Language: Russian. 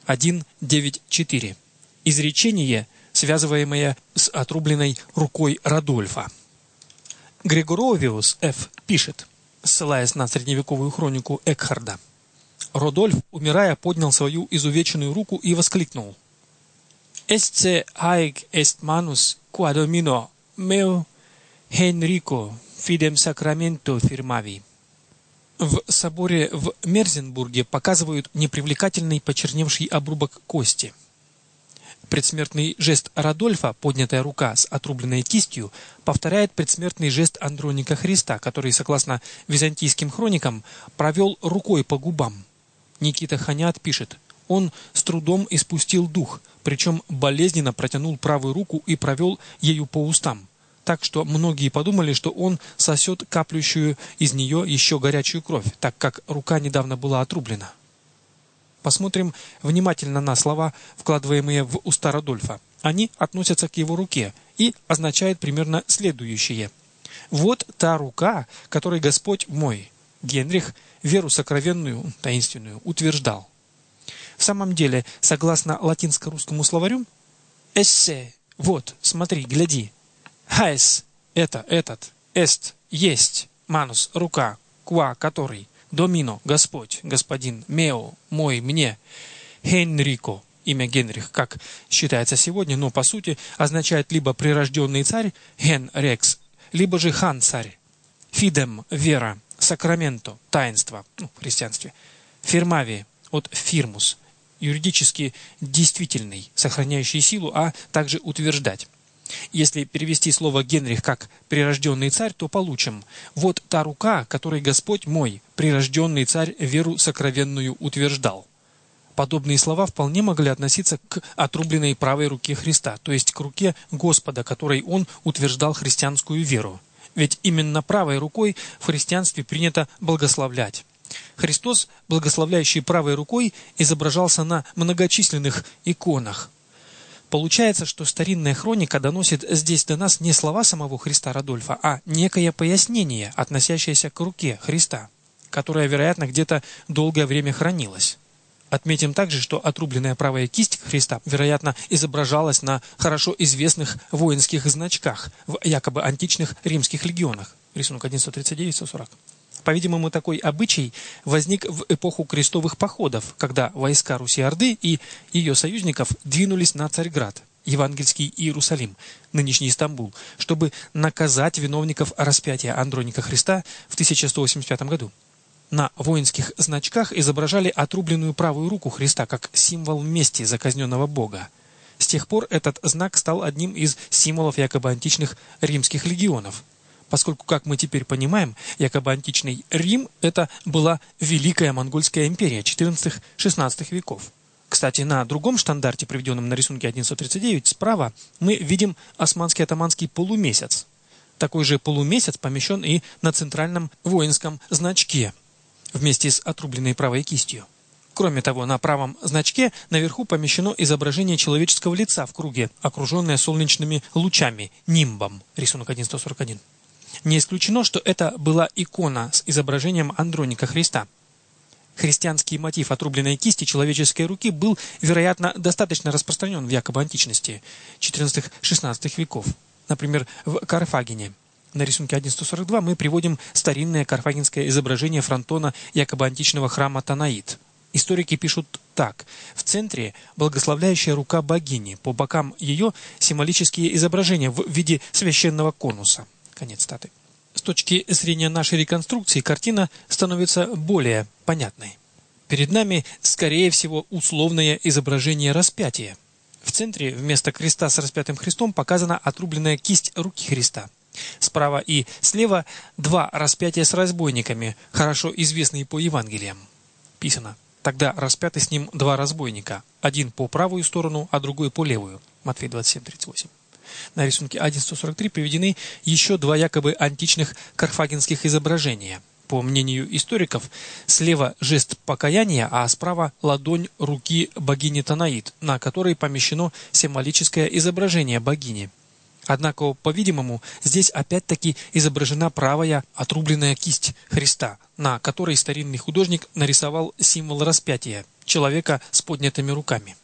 1.9.4. Изречение, связываемое с отрубленной рукой Радольфа. Григоровиус Ф. пишет, ссылаясь на средневековую хронику Экхарда: Родольф, умирая, поднял свою изувеченную руку и воскликнул: «Esce haec est manus qua domino meu Henrico fidem sacramento firmavi». В соборе в Мерзенбурге показывают непривлекательный почерневший обрубок кости. Предсмертный жест Радольфа, поднятая рука с отрубленной кистью, повторяет предсмертный жест Андроника Христа, который, согласно византийским хроникам, провел рукой по губам. Никита Ханят пишет: он с трудом испустил дух, причем болезненно протянул правую руку и провел ею по устам, так что многие подумали, что он сосет каплющую из нее еще горячую кровь, так как рука недавно была отрублена. Посмотрим внимательно на слова, вкладываемые в уста Радольфа. Они относятся к его руке и означают примерно следующее: «Вот та рука, которой Господь мой, Генрих, веру сокровенную, таинственную, утверждал». В самом деле, согласно латинско-русскому словарю, «эссе» – вот, смотри, гляди, «хаэс» – это, этот, «эст» – есть, «манус» – рука, «ква» – который, «домино» – Господь, господин, «мео» – мой, мне, «Хенрико» – имя Генрих, как считается сегодня, но по сути означает либо прирожденный царь, «хен рекс», либо же хан царь, «фидем» – вера, «сакраменто» – таинство, в христианстве, «фирмави» от «фирмус» – юридически действительный, сохраняющий силу, а также утверждать. Если перевести слово «Генрих» как «прирожденный царь», то получим: «Вот та рука, которой Господь мой, прирожденный царь, веру сокровенную утверждал». Подобные слова вполне могли относиться к отрубленной правой руке Христа, то есть к руке Господа, которой Он утверждал христианскую веру. Ведь именно правой рукой в христианстве принято благословлять. Христос, благословляющий правой рукой, изображался на многочисленных иконах. Получается, что старинная хроника доносит здесь до нас не слова самого Христа Радольфа, а некое пояснение, относящееся к руке Христа, которая, вероятно, где-то долгое время хранилась. Отметим также, что отрубленная правая кисть Христа, вероятно, изображалась на хорошо известных воинских значках в якобы античных римских легионах. Рисунок 139-140. По-видимому, такой обычай возник в эпоху крестовых походов, когда войска Руси-Орды и ее союзников двинулись на Царьград, евангельский Иерусалим, нынешний Стамбул, чтобы наказать виновников распятия Андроника Христа в 1185 году. На воинских значках изображали отрубленную правую руку Христа как символ мести за казненного Бога. С тех пор этот знак стал одним из символов якобы античных римских легионов, поскольку, как мы теперь понимаем, якобы античный Рим – это была Великая Монгольская империя XIV-XVI веков. Кстати, на другом штандарте, приведенном на рисунке 1139, справа мы видим османский атаманский полумесяц. Такой же полумесяц помещен и на центральном воинском значке, вместе с отрубленной правой кистью. Кроме того, на правом значке наверху помещено изображение человеческого лица в круге, окруженное солнечными лучами, нимбом, рисунок 1141. Не исключено, что это была икона с изображением Андроника Христа. Христианский мотив отрубленной кисти человеческой руки был, вероятно, достаточно распространен в якобы античности XIV-XVI веков. Например, в Карфагене. На рисунке 1142 мы приводим старинное карфагенское изображение фронтона якобы античного храма Танаит. Историки пишут так: в центре благословляющая рука богини, по бокам ее символические изображения в виде священного конуса. Конец цитаты. С точки зрения нашей реконструкции картина становится более понятной. Перед нами, скорее всего, условное изображение распятия. В центре вместо креста с распятым Христом показана отрубленная кисть руки Христа. Справа и слева два распятия с разбойниками, хорошо известные по Евангелиям. Писано: тогда распяты с ним два разбойника, один по правую сторону, а другой по левую. Матфея 27:38. На рисунке 1143 приведены еще два якобы античных карфагенских изображения. По мнению историков, слева жест покаяния, а справа ладонь руки богини Танаит, на которой помещено символическое изображение богини. Однако, по-видимому, здесь опять-таки изображена правая отрубленная кисть Христа, на которой старинный художник нарисовал символ распятия, человека с поднятыми руками.